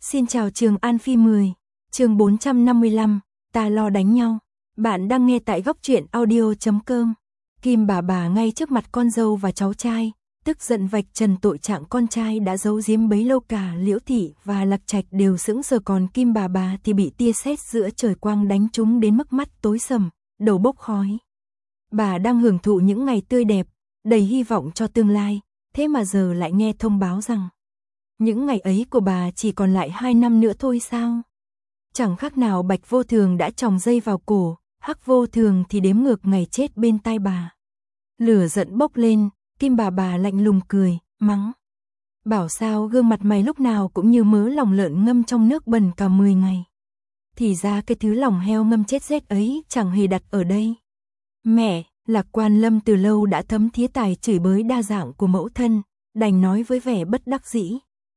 Xin chào Trường An Phi 10, chương 455, ta lo đánh nhau. Bạn đang nghe tại góc truyện audio.com. Kim bà ngay trước mặt con dâu và cháu trai, tức giận vạch trần tội trạng con trai đã giấu giếm bấy lâu. Cả Liễu Thị và Lạc Trạch đều sững sờ, còn Kim bà thì bị tia sét giữa trời quang đánh trúng đến mức mắt tối sầm, đầu bốc khói. Bà đang hưởng thụ những ngày tươi đẹp, đầy hy vọng cho tương lai, thế mà giờ lại nghe thông báo rằng những ngày ấy của bà chỉ còn lại 2 năm nữa thôi sao? Chẳng khác nào Bạch Vô Thường đã tròng dây vào cổ, Hắc Vô Thường thì đếm ngược ngày chết bên tai bà. Lửa giận bốc lên, Kim bà lạnh lùng cười, mắng. Bảo sao gương mặt mày lúc nào cũng như mớ lòng lợn ngâm trong nước bẩn cả 10 ngày. Thì ra cái thứ lòng heo ngâm chết rét ấy chẳng hề đặt ở đây. Mẹ, Lạc Quan Lâm từ lâu đã thấm thía tài chửi bới đa dạng của mẫu thân, đành nói với vẻ bất đắc dĩ.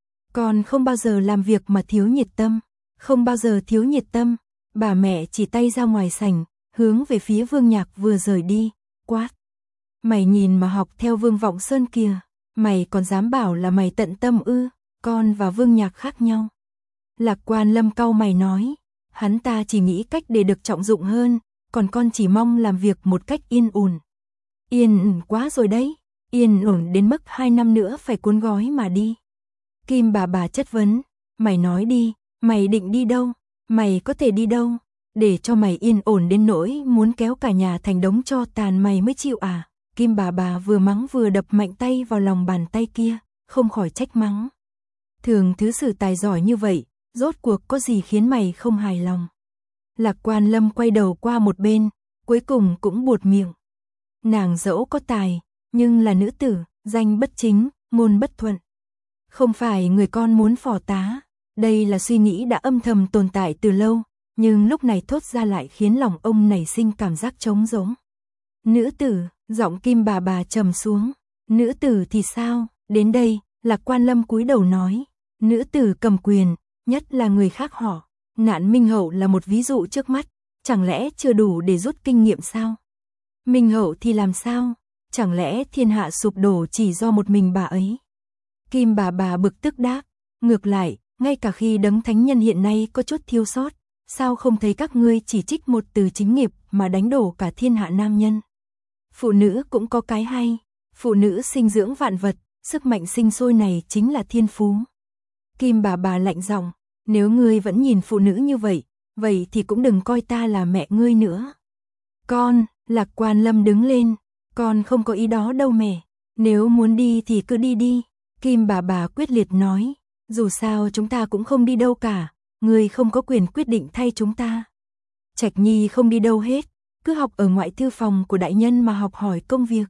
Con không bao giờ làm việc mà thiếu nhiệt tâm, không bao giờ thiếu nhiệt tâm. Bà mẹ chỉ tay ra ngoài sảnh, hướng về phía Vương Nhạc vừa rời đi, quát. Mày nhìn mà học theo Vương Vọng Sơn kìa, mày còn dám bảo là mày tận tâm ư? Con và Vương Nhạc khác nhau. Lạc Quan Lâm cau mày nói, hắn ta chỉ nghĩ cách để được trọng dụng hơn, còn con chỉ mong làm việc một cách yên ổn. Yên ổn quá rồi đấy, yên ổn đến mức 2 năm nữa phải cuốn gói mà đi. Kim bà chất vấn, mày nói đi, mày định đi đâu, mày có thể đi đâu, để cho mày yên ổn đến nỗi muốn kéo cả nhà thành đống tro tàn mày mới chịu à? Kim bà vừa mắng vừa đập mạnh tay vào lòng bàn tay kia, không khỏi trách mắng. Thường thứ sử tài giỏi như vậy, rốt cuộc có gì khiến mày không hài lòng? Lạc Quan Lâm quay đầu qua một bên, cuối cùng cũng buột miệng. Nàng dẫu có tài, nhưng là nữ tử, danh bất chính, ngôn bất thuận. Không phải người con muốn phò tá, đây là suy nghĩ đã âm thầm tồn tại từ lâu, nhưng lúc này thốt ra lại khiến lòng ông nảy sinh cảm giác trống rỗng. Nữ tử, giọng Kim bà trầm xuống, nữ tử thì sao? Đến đây, Lạc Quan Lâm cúi đầu nói, nữ tử cầm quyền, nhất là người khác họ. Nạn Minh Hậu là một ví dụ trước mắt, chẳng lẽ chưa đủ để rút kinh nghiệm sao? Minh Hậu thì làm sao? Chẳng lẽ thiên hạ sụp đổ chỉ do một mình bà ấy? Kim bà bực tức đáp, ngược lại, ngay cả khi đấng thánh nhân hiện nay có chút thiếu sót, sao không thấy các ngươi chỉ trích một từ chính nghiệp mà đánh đổ cả thiên hạ nam nhân? Phụ nữ cũng có cái hay, phụ nữ sinh dưỡng vạn vật, sức mạnh sinh sôi này chính là thiên phú. Kim bà lạnh giọng, nếu ngươi vẫn nhìn phụ nữ như vậy, vậy thì cũng đừng coi ta là mẹ ngươi nữa. Con, Lạc Quan Lâm đứng lên, con không có ý đó đâu mẹ, nếu muốn đi thì cứ đi đi. Kim bà quyết liệt nói, dù sao chúng ta cũng không đi đâu cả, ngươi không có quyền quyết định thay chúng ta. Trạch Nhi không đi đâu hết, cứ học ở ngoại thư phòng của đại nhân mà học hỏi công việc.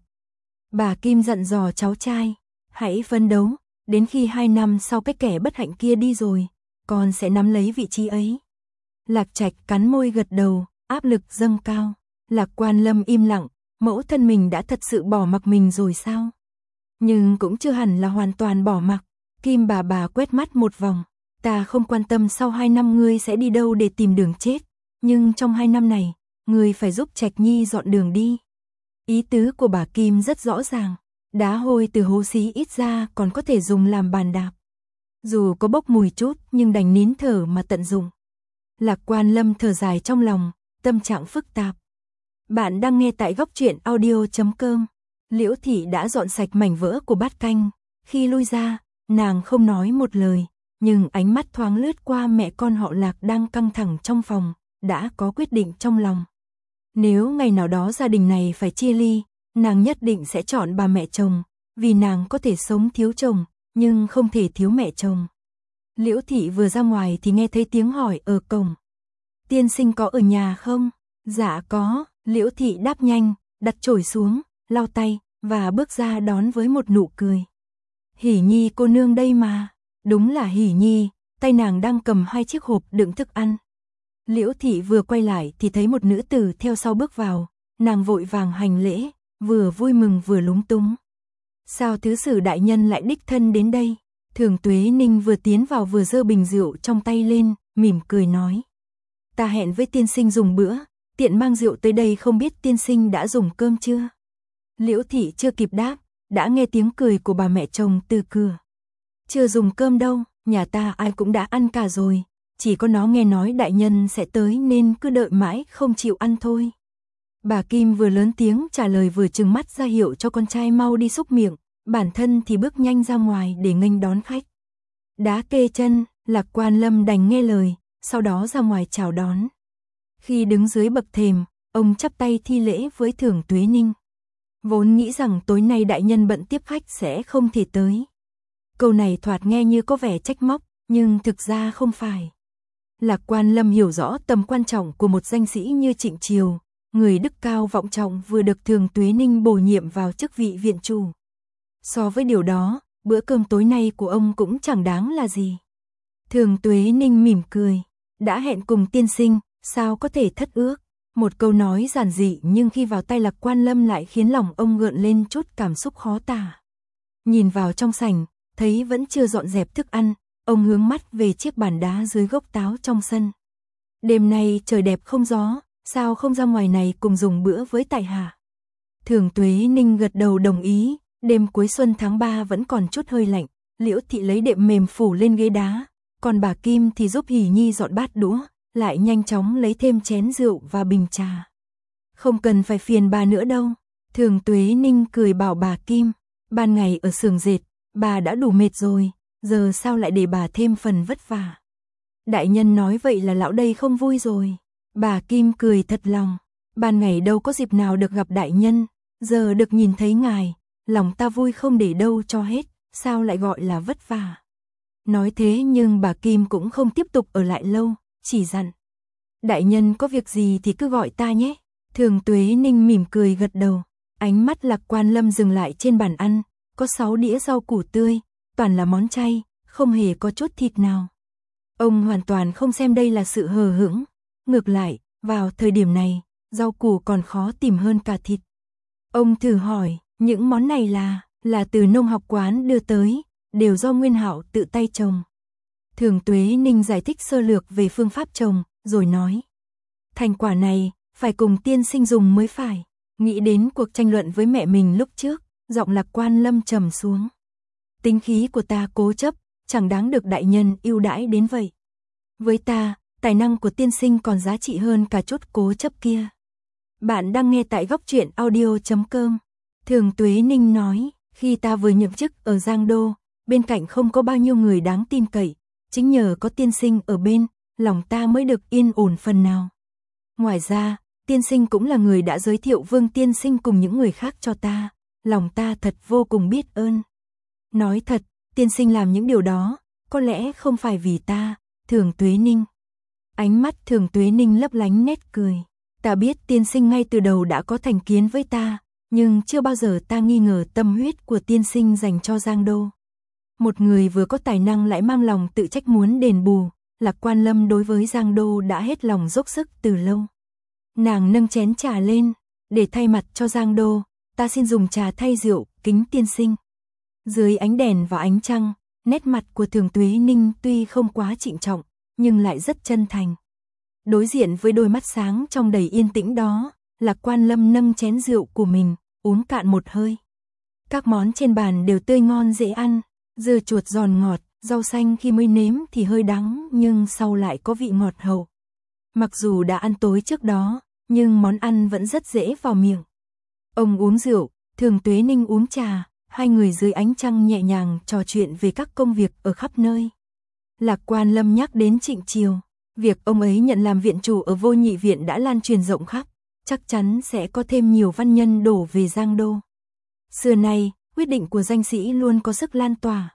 Bà Kim dặn dò cháu trai, hãy phấn đấu, đến khi 2 năm sau cái kẻ bất hạnh kia đi rồi, con sẽ nắm lấy vị trí ấy. Lạc Trạch cắn môi gật đầu, áp lực dâng cao. Lạc Quan Lâm im lặng, mẫu thân mình đã thật sự bỏ mặc mình rồi sao? Nhưng cũng chưa hẳn là hoàn toàn bỏ mặc. Kim bà quét mắt một vòng, ta không quan tâm sau 2 năm ngươi sẽ đi đâu để tìm đường chết, nhưng trong 2 năm này, ngươi phải giúp Trạch Nhi dọn đường đi. Ý tứ của bà Kim rất rõ ràng, đá hôi từ hố xí ít ra còn có thể dùng làm bàn đạp. Dù có bốc mùi chút nhưng đành nín thở mà tận dụng. Lạc Quan Lâm thở dài trong lòng, tâm trạng phức tạp. Bạn đang nghe tại góc truyện audio.com. Liễu Thị đã dọn sạch mảnh vỡ của bát canh, khi lui ra, nàng không nói một lời, nhưng ánh mắt thoáng lướt qua mẹ con họ Lạc đang căng thẳng trong phòng, đã có quyết định trong lòng. Nếu ngày nào đó gia đình này phải chia ly, nàng nhất định sẽ chọn bà mẹ chồng, vì nàng có thể sống thiếu chồng, nhưng không thể thiếu mẹ chồng. Liễu Thị vừa ra ngoài thì nghe thấy tiếng hỏi ở cổng. Tiên sinh có ở nhà không? Dạ có, Liễu Thị đáp nhanh, đặt chổi xuống, lau tay, và bước ra đón với một nụ cười. Hỉ Nhi cô nương đây mà. Đúng là Hỉ Nhi, tay nàng đang cầm 2 chiếc hộp đựng thức ăn. Liễu Thị vừa quay lại thì thấy một nữ tử theo sau bước vào, nàng vội vàng hành lễ, vừa vui mừng vừa lúng túng. Sao thứ sử đại nhân lại đích thân đến đây? Thường Tuế Ninh vừa tiến vào vừa giơ bình rượu trong tay lên, mỉm cười nói. Ta hẹn với tiên sinh dùng bữa, tiện mang rượu tới đây, không biết tiên sinh đã dùng cơm chưa? Liễu Thị chưa kịp đáp, đã nghe tiếng cười của bà mẹ chồng từ cửa. Chưa dùng cơm đâu, Nhà ta ai cũng đã ăn cả rồi, chỉ có nó nghe nói đại nhân sẽ tới nên cứ đợi mãi không chịu ăn thôi. Bà Kim vừa lớn tiếng trả lời vừa trừng mắt ra hiệu cho con trai mau đi xúc miệng, bản thân thì bước nhanh ra ngoài để nghênh đón khách. Đá kê chân, Lạc Quan Lâm đành nghe lời, sau đó ra ngoài chào đón. Khi đứng dưới bậc thềm, ông chắp tay thi lễ với Thường Tuế Ninh. Vốn nghĩ rằng tối nay đại nhân bận tiếp khách sẽ không thể tới. Câu này thoạt nghe như có vẻ trách móc, nhưng thực ra không phải. Lạc Quan Lâm hiểu rõ tầm quan trọng của một danh sĩ như Trịnh Triều, người đức cao vọng trọng vừa được Thường Tuế Ninh bổ nhiệm vào chức vị viện chủ. So với điều đó, bữa cơm tối nay của ông cũng chẳng đáng là gì. Thường Tuế Ninh mỉm cười, đã hẹn cùng tiên sinh, sao có thể thất ước. Một câu nói giản dị nhưng khi vào tay Lạc Quan Lâm lại khiến lòng ông gợn lên chút cảm xúc khó tả. Nhìn vào trong sảnh, thấy vẫn chưa dọn dẹp thức ăn, ông hướng mắt về chiếc bàn đá dưới gốc táo trong sân. Đêm nay trời đẹp không gió, sao không ra ngoài này cùng dùng bữa với tại hạ. Thường Tuế Ninh gật đầu đồng ý, đêm cuối xuân tháng 3 vẫn còn chút hơi lạnh, Liễu Thị lấy đệm mềm phủ lên ghế đá, còn bà Kim thì giúp Hỷ Nhi dọn bát đũa, lại nhanh chóng lấy thêm chén rượu và bình trà. Không cần phải phiền bà nữa đâu, Thường Tuế Ninh cười bảo bà Kim, ban ngày ở xưởng dệt, bà đã đủ mệt rồi, giờ sao lại để bà thêm phần vất vả. Đại nhân nói vậy là lão đây không vui rồi. Bà Kim cười thật lòng, ban ngày đâu có dịp nào được gặp đại nhân, giờ được nhìn thấy ngài, lòng ta vui không để đâu cho hết, sao lại gọi là vất vả. Nói thế nhưng bà Kim cũng không tiếp tục ở lại lâu, chỉ dặn. Đại nhân có việc gì thì cứ gọi ta nhé. Thường Tuế Ninh mỉm cười gật đầu, ánh mắt Lạc Quan Lâm dừng lại trên bàn ăn, có 6 đĩa rau củ tươi, toàn là món chay, không hề có chút thịt nào. Ông hoàn toàn không xem đây là sự hờ hững, ngược lại, vào thời điểm này, rau củ còn khó tìm hơn cả thịt. Ông thử hỏi, những món này là từ nông học quán đưa tới, đều do Nguyên Hạo tự tay trồng. Thường Tuế Ninh giải thích sơ lược về phương pháp trồng, rồi nói. Thành quả này, phải cùng tiên sinh dùng mới phải. Nghĩ đến cuộc tranh luận với mẹ mình lúc trước, giọng Lạc Quan Lâm trầm xuống. Tính khí của ta cố chấp, chẳng đáng được đại nhân ưu đãi đến vậy. Với ta, tài năng của tiên sinh còn giá trị hơn cả chút cố chấp kia. Bạn đang nghe tại Góc Truyện Audio.com. Thường Tuế Ninh nói, khi ta vừa nhậm chức ở Giang Đô, bên cạnh không có bao nhiêu người đáng tin cậy, chính nhờ có tiên sinh ở bên, lòng ta mới được yên ổn phần nào. Ngoài ra, tiên sinh cũng là người đã giới thiệu Vương tiên sinh cùng những người khác cho ta, lòng ta thật vô cùng biết ơn. Nói thật, tiên sinh làm những điều đó, có lẽ không phải vì ta, Thường Tuế Ninh. Ánh mắt Thường Tuế Ninh lấp lánh nét cười. Ta biết tiên sinh ngay từ đầu đã có thành kiến với ta, nhưng chưa bao giờ ta nghi ngờ tâm huyết của tiên sinh dành cho Giang Đô. Một người vừa có tài năng lại mang lòng tự trách muốn đền bù, Lạc Quan Lâm đối với Giang Đô đã hết lòng dốc sức từ lâu. Nàng nâng chén trà lên, để thay mặt cho Giang Đô, ta xin dùng trà thay rượu, kính tiên sinh. Dưới ánh đèn và ánh trăng, nét mặt của Thường Tuế Ninh tuy không quá trịnh trọng, nhưng lại rất chân thành. Đối diện với đôi mắt sáng trong đầy yên tĩnh đó, Lạc Quan Lâm nâng chén rượu của mình, uống cạn một hơi. Các món trên bàn đều tươi ngon dễ ăn, dưa chuột giòn ngọt, rau xanh khi mới nếm thì hơi đắng nhưng sau lại có vị ngọt hậu. Mặc dù đã ăn tối trước đó, nhưng món ăn vẫn rất dễ vào miệng. Ông uống rượu, Thường Tuế Ninh uống trà, hai người dưới ánh trăng nhẹ nhàng trò chuyện về các công việc ở khắp nơi. Lạc Quan Lâm nhắc đến Trịnh Triều, việc ông ấy nhận làm viện chủ ở Vô Nhị Viện đã lan truyền rộng khắp, chắc chắn sẽ có thêm nhiều văn nhân đổ về Giang Đô. Xưa nay, quyết định của danh sĩ luôn có sức lan tỏa.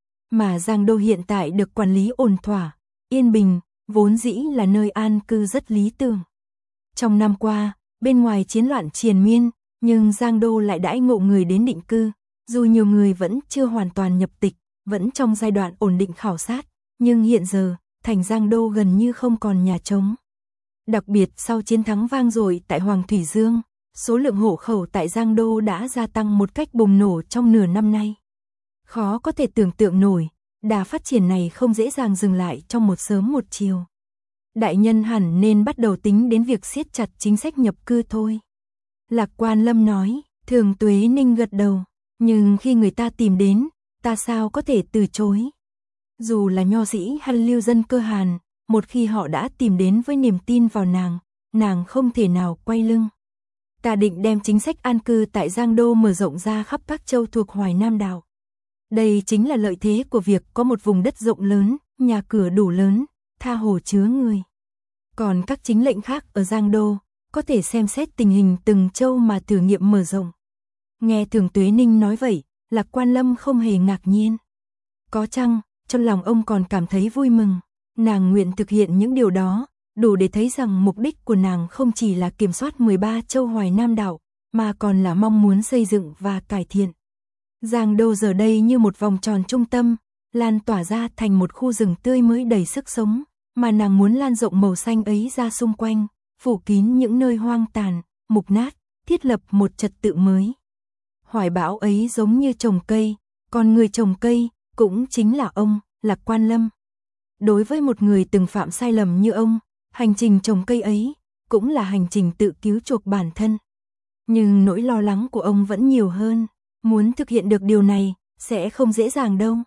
Mà Giang Đô hiện tại được quản lý ổn thỏa, yên bình, vốn dĩ là nơi an cư rất lý tưởng. Trong năm qua, bên ngoài chiến loạn triền miên, nhưng Giang Đô lại đãi ngộ người đến định cư, dù nhiều người vẫn chưa hoàn toàn nhập tịch, vẫn trong giai đoạn ổn định khảo sát, nhưng hiện giờ, thành Giang Đô gần như không còn nhà trống. Đặc biệt sau chiến thắng vang dội tại Hoàng Thủy Dương, số lượng hộ khẩu tại Giang Đô đã gia tăng một cách bùng nổ trong nửa năm nay. Khó có thể tưởng tượng nổi, đà phát triển này không dễ dàng dừng lại trong một sớm một chiều. Đại nhân hẳn nên bắt đầu tính đến việc siết chặt chính sách nhập cư thôi. Lạc Quan Lâm nói, Thường Tuế Ninh gật đầu, nhưng khi người ta tìm đến, ta sao có thể từ chối. Dù là nho sĩ hay lưu dân cơ Hàn, một khi họ đã tìm đến với niềm tin vào nàng không thể nào quay lưng. Ta định đem chính sách an cư tại Giang Đô mở rộng ra khắp các châu thuộc Hoài Nam đảo. Đây chính là lợi thế của việc có một vùng đất rộng lớn, nhà cửa đủ lớn, tha hồ chứa người. Còn các chính lệnh khác ở Giang Đô, có thể xem xét tình hình từng châu mà thử nghiệm mở rộng. Nghe Thường Tuế Ninh nói vậy, Lạc Quan Lâm không hề ngạc nhiên. Có chăng, trong lòng ông còn cảm thấy vui mừng, nàng nguyện thực hiện những điều đó, đủ để thấy rằng mục đích của nàng không chỉ là kiểm soát 13 châu Hoài Nam đảo, mà còn là mong muốn xây dựng và cải thiện. Giang Đô giờ đây như một vòng tròn trung tâm, lan tỏa ra thành một khu rừng tươi mới đầy sức sống, mà nàng muốn lan rộng màu xanh ấy ra xung quanh, phủ kín những nơi hoang tàn, mục nát, thiết lập một trật tự mới. Hoài bão ấy giống như trồng cây, còn người trồng cây cũng chính là ông, Lạc Quan Lâm. Đối với một người từng phạm sai lầm như ông, hành trình trồng cây ấy cũng là hành trình tự cứu chuộc bản thân. Nhưng nỗi lo lắng của ông vẫn nhiều hơn, muốn thực hiện được điều này sẽ không dễ dàng đâu.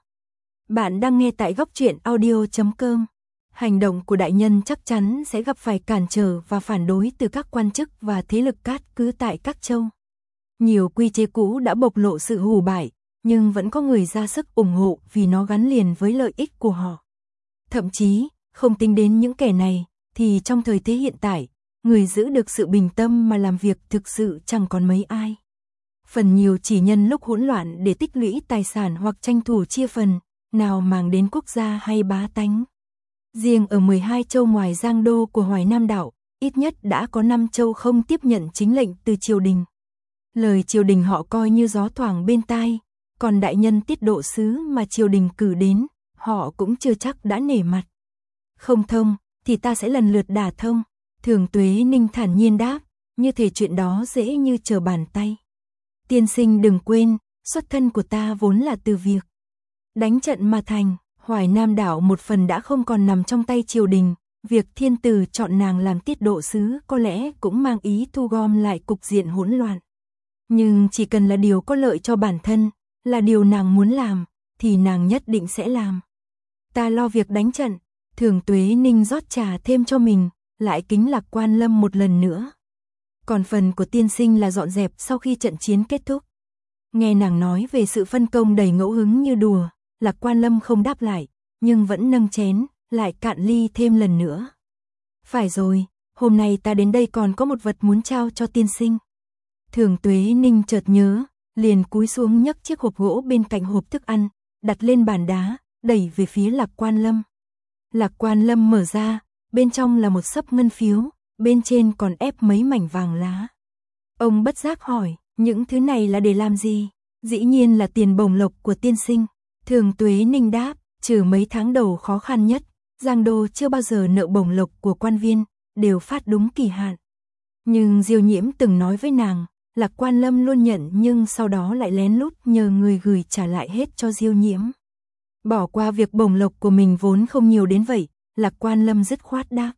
Bạn đang nghe tại góc truyện audio.com. Hành động của đại nhân chắc chắn sẽ gặp phải cản trở và phản đối từ các quan chức và thế lực cát cứ tại các châu. Nhiều quy chế cũ đã bộc lộ sự hủ bại, nhưng vẫn có người ra sức ủng hộ vì nó gắn liền với lợi ích của họ. Thậm chí, không tính đến những kẻ này, thì trong thời thế hiện tại, người giữ được sự bình tâm mà làm việc thực sự chẳng còn mấy ai. Phần nhiều chỉ nhân lúc hỗn loạn để tích lũy tài sản hoặc tranh thủ chia phần, nào màng đến quốc gia hay bá tánh. Riêng ở 12 châu ngoài Giang Đô của Hoài Nam đảo, ít nhất đã có 5 châu không tiếp nhận chính lệnh từ triều đình. Lời triều đình họ coi như gió thoảng bên tai, còn đại nhân tiết độ sứ mà triều đình cử đến, họ cũng chưa chắc đã nể mặt. Không thông, thì ta sẽ lần lượt đả thông, Thường Tuế Ninh thản nhiên đáp, như thể chuyện đó dễ như trở bàn tay. Tiên sinh đừng quên, xuất thân của ta vốn là từ việc đánh trận mà thành. Hoài Nam đảo một phần đã không còn nằm trong tay triều đình, việc thiên tử chọn nàng làm tiết độ sứ có lẽ cũng mang ý thu gom lại cục diện hỗn loạn. Nhưng chỉ cần là điều có lợi cho bản thân, là điều nàng muốn làm, thì nàng nhất định sẽ làm. Ta lo việc đánh trận, Thường Tuế Ninh rót trà thêm cho mình, lại kính Lạc Quan Lâm một lần nữa. Còn phần của tiên sinh là dọn dẹp sau khi trận chiến kết thúc. Nghe nàng nói về sự phân công đầy ngẫu hứng như đùa, Lạc Quan Lâm không đáp lại, nhưng vẫn nâng chén, lại cạn ly thêm lần nữa. Phải rồi, hôm nay ta đến đây còn có một vật muốn trao cho tiên sinh. Thường Tuế Ninh chợt nhớ, liền cúi xuống nhấc chiếc hộp gỗ bên cạnh hộp thức ăn, đặt lên bàn đá, đẩy về phía Lạc Quan Lâm. Lạc Quan Lâm mở ra, bên trong là một xấp ngân phiếu, bên trên còn ép mấy mảnh vàng lá. Ông bất giác hỏi, những thứ này là để làm gì? Dĩ nhiên là tiền bổng lộc của tiên sinh. Thường Tuế Ninh đáp, trừ mấy tháng đầu khó khăn nhất, Giang Đô chưa bao giờ nợ bổng lộc của quan viên, đều phát đúng kỳ hạn. Nhưng Diêu Nhiễm từng nói với nàng, Lạc Quan Lâm luôn nhận nhưng sau đó lại lén lút nhờ người gửi trả lại hết cho Diêu Nhiễm. Bỏ qua việc bổng lộc của mình vốn không nhiều đến vậy, Lạc Quan Lâm dứt khoát đáp.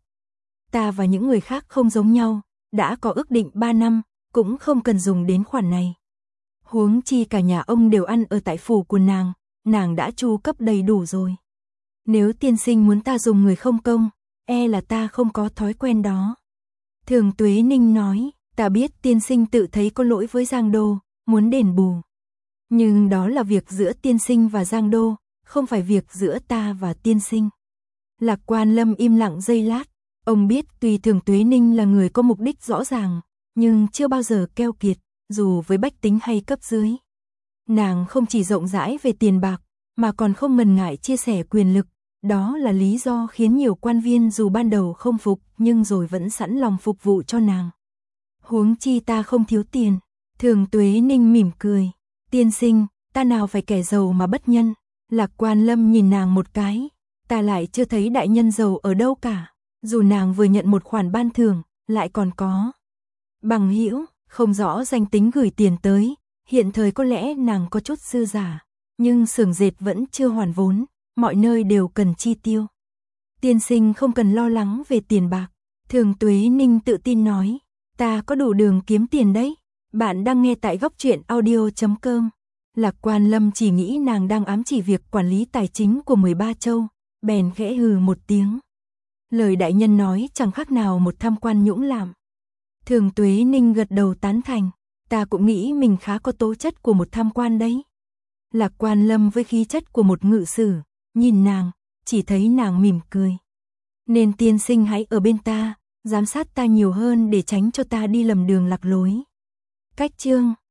Ta và những người khác không giống nhau, đã có ước định 3 năm, cũng không cần dùng đến khoản này. Huống chi cả nhà ông đều ăn ở tại phủ của nàng đã chu cấp đầy đủ rồi. Nếu tiên sinh muốn ta dùng người không công, e là ta không có thói quen đó. Thường Tuế Ninh nói, ta biết tiên sinh tự thấy có lỗi với Giang Đô, muốn đền bù. Nhưng đó là việc giữa tiên sinh và Giang Đô, không phải việc giữa ta và tiên sinh. Lạc Quan Lâm im lặng giây lát, ông biết tuy Thường Tuế Ninh là người có mục đích rõ ràng, nhưng chưa bao giờ keo kiệt, dù với bách tính hay cấp dưới. Nàng không chỉ rộng rãi về tiền bạc, mà còn không ngần ngại chia sẻ quyền lực, đó là lý do khiến nhiều quan viên dù ban đầu không phục nhưng rồi vẫn sẵn lòng phục vụ cho nàng. Huống chi ta không thiếu tiền, Thường Tuế Ninh mỉm cười, tiên sinh, ta nào phải kẻ giàu mà bất nhân. Lạc Quan Lâm nhìn nàng một cái, ta lại chưa thấy đại nhân giàu ở đâu cả, dù nàng vừa nhận một khoản ban thưởng, lại còn có bằng hữu, không rõ danh tính gửi tiền tới, hiện thời có lẽ nàng có chút dư giả, nhưng xưởng dệt vẫn chưa hoàn vốn, mọi nơi đều cần chi tiêu. Tiên sinh không cần lo lắng về tiền bạc, Thường Tuế Ninh tự tin nói, ta có đủ đường kiếm tiền đấy. Bạn đang nghe tại góc truyện audio.com. Lạc Quan Lâm chỉ nghĩ nàng đang ám chỉ việc quản lý tài chính của 13 châu, bèn khẽ hừ một tiếng. Lời đại nhân nói chẳng khác nào một tham quan nhũng lạm. Thường Tuế Ninh gật đầu tán thành, ta cũng nghĩ mình khá có tố chất của một tham quan đấy. Lạc Quan Lâm với khí chất của một ngự sử, nhìn nàng, chỉ thấy nàng mỉm cười. Nên tiên sinh hãy ở bên ta, giám sát ta nhiều hơn để tránh cho ta đi lầm đường lạc lối. Cách chương